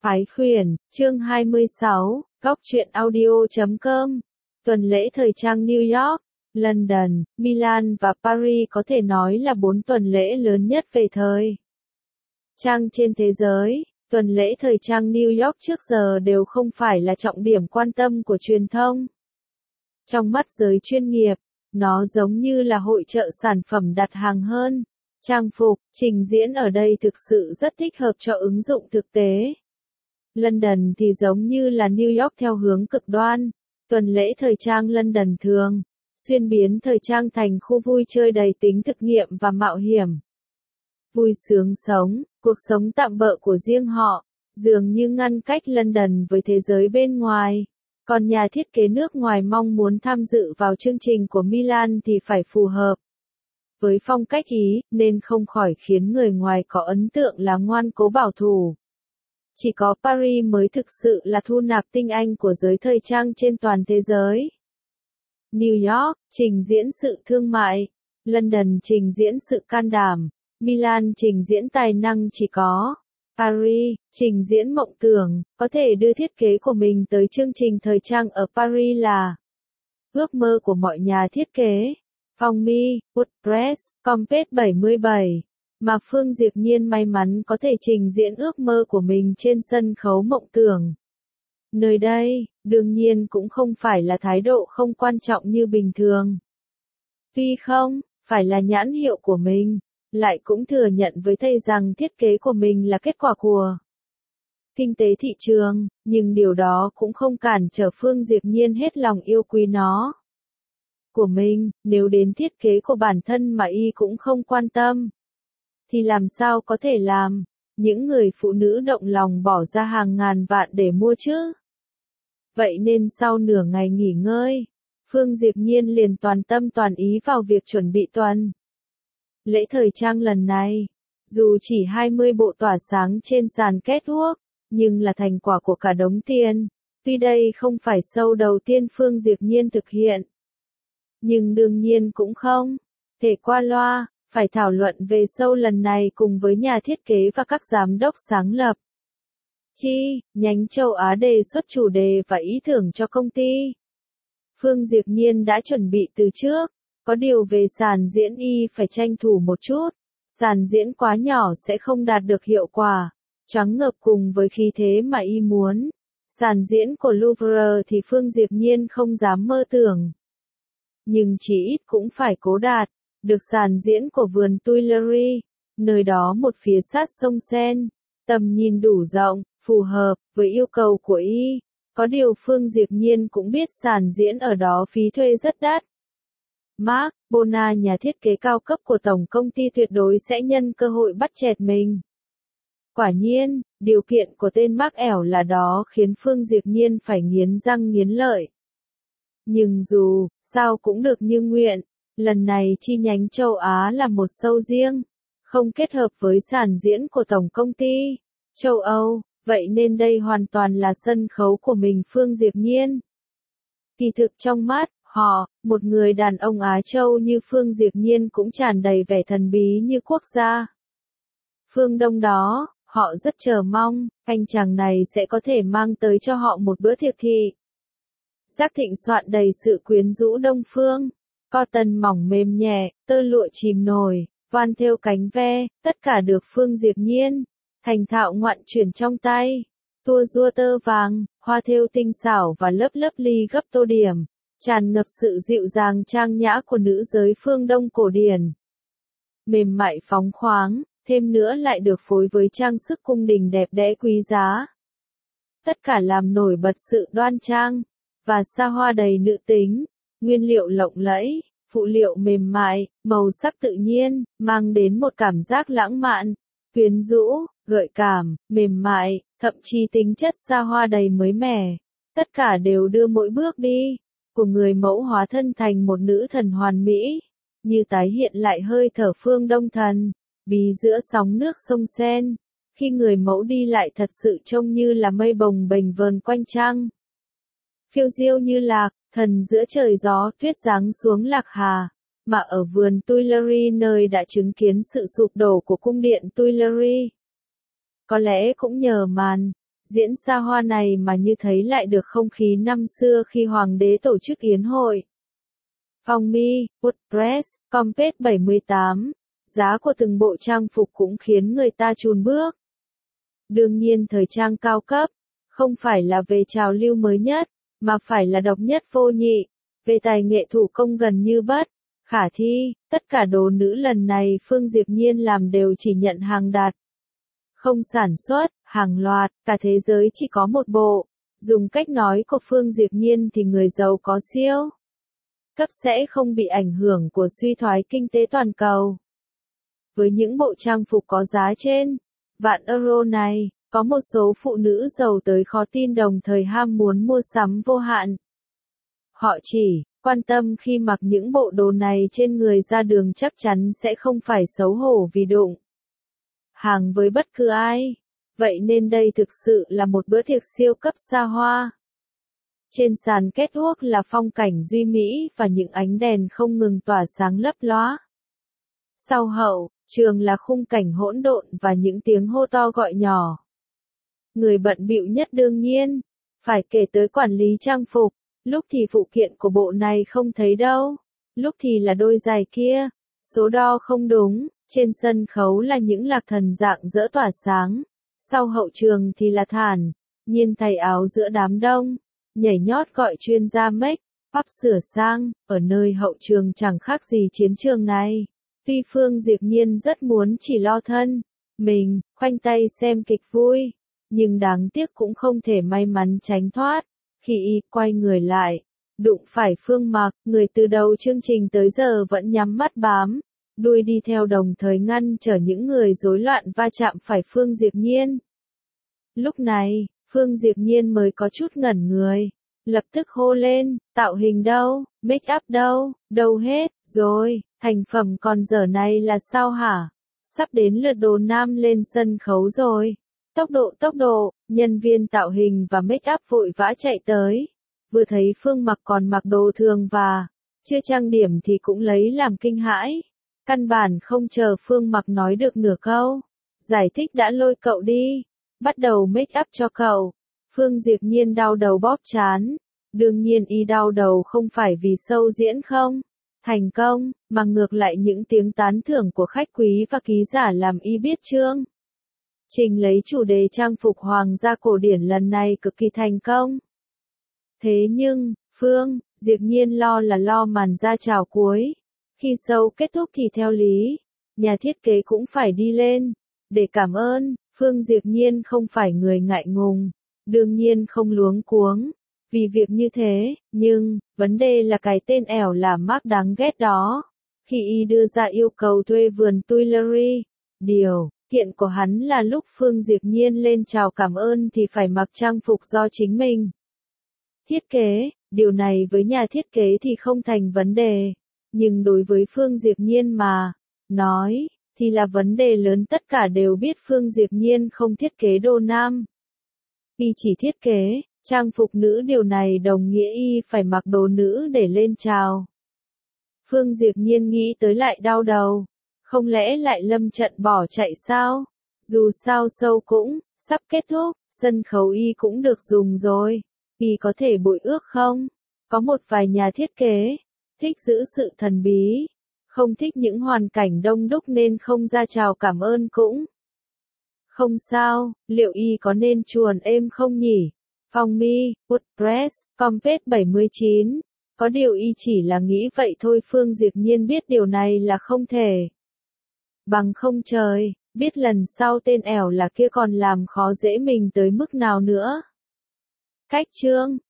Phái khuyển, chương 26, góc truyện audio.com. Tuần lễ thời trang New York, London, Milan và Paris có thể nói là 4 tuần lễ lớn nhất về thời trang trên thế giới. Tuần lễ thời trang New York trước giờ đều không phải là trọng điểm quan tâm của truyền thông. Trong mắt giới chuyên nghiệp, nó giống như là hội chợ sản phẩm đặt hàng hơn. Trang phục, trình diễn ở đây thực sự rất thích hợp cho ứng dụng thực tế. London thì giống như là New York theo hướng cực đoan. Tuần lễ thời trang London thường xuyên biến thời trang thành khu vui chơi đầy tính thực nghiệm và mạo hiểm. Vui sướng sống, cuộc sống tạm bợ của riêng họ, dường như ngăn cách London với thế giới bên ngoài. Còn nhà thiết kế nước ngoài mong muốn tham dự vào chương trình của Milan thì phải phù hợp với phong cách Ý, nên không khỏi khiến người ngoài có ấn tượng là ngoan cố bảo thủ. Chỉ có Paris mới thực sự là thu nạp tinh anh của giới thời trang trên toàn thế giới. New York, trình diễn sự thương mại. London trình diễn sự can đảm. Milan trình diễn tài năng chỉ có. Paris, trình diễn mộng tưởng, có thể đưa thiết kế của mình tới chương trình thời trang ở Paris là ước mơ của mọi nhà thiết kế. Phong Mi, WordPress, Compass 77. Mà Phương Diệp Nhiên may mắn có thể trình diễn ước mơ của mình trên sân khấu mộng tưởng. Nơi đây, đương nhiên cũng không phải là thái độ không quan trọng như bình thường. Tuy không, phải là nhãn hiệu của mình, lại cũng thừa nhận với thầy rằng thiết kế của mình là kết quả của kinh tế thị trường, nhưng điều đó cũng không cản trở Phương Diệp Nhiên hết lòng yêu quý nó. Của mình, nếu đến thiết kế của bản thân mà y cũng không quan tâm, thì làm sao có thể làm, những người phụ nữ động lòng bỏ ra hàng ngàn vạn để mua chứ. Vậy nên sau nửa ngày nghỉ ngơi, Phương Diệp Nhiên liền toàn tâm toàn ý vào việc chuẩn bị tuần lễ thời trang lần này. Dù chỉ 20 bộ tỏa sáng trên sàn catwalk, nhưng là thành quả của cả đống tiền. Tuy đây không phải show đầu tiên Phương Diệp Nhiên thực hiện, nhưng đương nhiên cũng không thể qua loa, phải thảo luận về show lần này cùng với nhà thiết kế và các giám đốc sáng lập. Nhánh châu Á đề xuất chủ đề và ý tưởng cho công ty. Phương Diệp Nhiên đã chuẩn bị từ trước, có điều về sàn diễn y phải tranh thủ một chút, sàn diễn quá nhỏ sẽ không đạt được hiệu quả, choáng ngợp cùng với khí thế mà y muốn. Sàn diễn của Louvre thì Phương Diệp Nhiên không dám mơ tưởng. Nhưng chỉ ít cũng phải cố đạt được sàn diễn của vườn Tuileries, nơi đó một phía sát sông Seine, tầm nhìn đủ rộng, phù hợp với yêu cầu của y. Có điều Phương Diệp Nhiên cũng biết sàn diễn ở đó phí thuê rất đắt. Marc Bona, nhà thiết kế cao cấp của tổng công ty tuyệt đối sẽ nhân cơ hội bắt chẹt mình. Quả nhiên, điều kiện của tên Marc ẻo là đó khiến Phương Diệp Nhiên phải nghiến răng nghiến lợi. Nhưng dù sao cũng được như nguyện, lần này chi nhánh châu Á là một show riêng, không kết hợp với sàn diễn của tổng công ty châu Âu, vậy nên đây hoàn toàn là sân khấu của mình Phương Diệp Nhiên. Kỳ thực trong mắt họ, một người đàn ông Á Châu như Phương Diệp Nhiên cũng tràn đầy vẻ thần bí như quốc gia phương Đông đó, họ rất chờ mong, anh chàng này sẽ có thể mang tới cho họ một bữa tiệc thị giác thịnh soạn đầy sự quyến rũ Đông phương. Cotton mỏng mềm nhẹ, tơ lụa chìm nổi, voan thêu cánh ve, tất cả được Phương Diệp Nhiên thành thạo ngoạn chuyển trong tay. Tua rua tơ vàng, hoa thêu tinh xảo và lớp lớp ly gấp tô điểm, tràn ngập sự dịu dàng trang nhã của nữ giới phương Đông cổ điển. Mềm mại phóng khoáng, thêm nữa lại được phối với trang sức cung đình đẹp đẽ quý giá. Tất cả làm nổi bật sự đoan trang và xa hoa đầy nữ tính. Nguyên liệu lộng lẫy, phụ liệu mềm mại, màu sắc tự nhiên, mang đến một cảm giác lãng mạn, quyến rũ, gợi cảm, mềm mại, thậm chí tính chất xa hoa đầy mới mẻ. Tất cả đều đưa mỗi bước đi của người mẫu hóa thân thành một nữ thần hoàn mỹ, như tái hiện lại hơi thở phương Đông thần bí giữa sóng nước sông Seine. Khi người mẫu đi lại thật sự trông như là mây bồng bềnh vờn quanh trăng, phiêu diêu như lạc thần giữa trời gió tuyết giáng xuống Lạc Hà. Mà ở vườn Tuileries, nơi đã chứng kiến sự sụp đổ của cung điện Tuileries, có lẽ cũng nhờ màn Diễn xa hoa này mà như thấy lại được không khí năm xưa khi hoàng đế tổ chức yến hội. Phong mi, WordPress, Compet 78. Giá của từng bộ trang phục cũng khiến người ta chùn bước. Đương nhiên thời trang cao cấp, không phải là về trào lưu mới nhất, mà phải là độc nhất vô nhị, về tài nghệ thủ công gần như bất khả thi. Tất cả đồ nữ lần này Phương Diệp Nhiên làm đều chỉ nhận hàng đặt, không sản xuất, hàng loạt, cả thế giới chỉ có một bộ. Dùng cách nói của Phương Diệp Nhiên thì người giàu có siêu cấp sẽ không bị ảnh hưởng của suy thoái kinh tế toàn cầu. Với những bộ trang phục có giá trên vạn euro này, có một số phụ nữ giàu tới khó tin đồng thời ham muốn mua sắm vô hạn. Họ chỉ quan tâm khi mặc những bộ đồ này trên người ra đường chắc chắn sẽ không phải xấu hổ vì đụng hàng với bất cứ ai. Vậy nên đây thực sự là một bữa tiệc siêu cấp xa hoa. Trên sàn catwalk là phong cảnh duy mỹ và những ánh đèn không ngừng tỏa sáng lấp lóa. Sau hậu trường là khung cảnh hỗn độn và những tiếng hô to gọi nhỏ. Người bận bịu nhất đương nhiên phải kể tới quản lý trang phục. Lúc thì phụ kiện của bộ này không thấy đâu, lúc thì là đôi giày kia, số đo không đúng. Trên sân khấu là những lạc thần rạng rỡ tỏa sáng, sau hậu trường thì là thản nhiên thay áo giữa đám đông, nhảy nhót gọi chuyên gia make up sửa sang. Ở nơi hậu trường chẳng khác gì chiến trường này. Tuy Phương Diệp Nhiên rất muốn chỉ lo thân mình, khoanh tay xem kịch vui, nhưng đáng tiếc cũng không thể may mắn tránh thoát. Khi y quay người lại, đụng phải Phương Mặc, người từ đầu chương trình tới giờ vẫn nhắm mắt bám đuôi đi theo đồng thời ngăn trở những người rối loạn va chạm phải Phương Diệp Nhiên. Lúc này, Phương Diệp Nhiên mới có chút ngẩn người, lập tức hô lên, tạo hình đâu, make up đâu, đâu hết rồi, thành phẩm còn dở này là sao hả? Sắp đến lượt đồ nam lên sân khấu rồi. Tốc độ, nhân viên tạo hình và make up vội vã chạy tới. Vừa thấy Phương Mặc còn mặc đồ thường và chưa trang điểm thì cũng lấy làm kinh hãi. Căn bản không chờ Phương Mặc nói được nửa câu. Giải thích đã lôi cậu đi. Bắt đầu make up cho cậu. Phương Diệp Nhiên đau đầu bóp trán. Đương nhiên y đau đầu không phải vì show diễn không thành công, mà ngược lại những tiếng tán thưởng của khách quý và ký giả làm y biết chương trình lấy chủ đề trang phục hoàng gia cổ điển lần này cực kỳ thành công. Thế nhưng, Phương Diệp Nhiên lo màn ra chào cuối. Khi show kết thúc thì theo lý, nhà thiết kế cũng phải đi lên để cảm ơn. Phương Diệp Nhiên không phải người ngại ngùng, đương nhiên không luống cuống vì việc như thế, nhưng vấn đề là cái tên ẻo là Mark đáng ghét đó. Khi y đưa ra yêu cầu thuê vườn Tuileries, điều kiện của hắn là lúc Phương Diệp Nhiên lên chào cảm ơn thì phải mặc trang phục do chính mình thiết kế. Điều này với nhà thiết kế thì không thành vấn đề, nhưng đối với Phương Diệp Nhiên mà nói thì là vấn đề lớn. Tất cả đều biết Phương Diệp Nhiên không thiết kế đồ nam, y chỉ thiết kế trang phục nữ, điều này đồng nghĩa y phải mặc đồ nữ để lên chào. Phương Diệp Nhiên nghĩ tới lại đau đầu, không lẽ lại lâm trận bỏ chạy sao? Dù sao show cũng sắp kết thúc, sân khấu y cũng được dùng rồi, y có thể bội ước không? Có một vài nhà thiết kế thích giữ sự thần bí, không thích những hoàn cảnh đông đúc nên không ra chào cảm ơn cũng không sao. Liệu y có nên chuồn êm không nhỉ? Phong mi, WordPress, Compet 79. Có điều y chỉ là nghĩ vậy thôi. Phương Diệp Nhiên biết điều này là không thể. Bằng không trời, biết lần sau tên ẻo là kia còn làm khó dễ mình tới mức nào nữa. Cách chương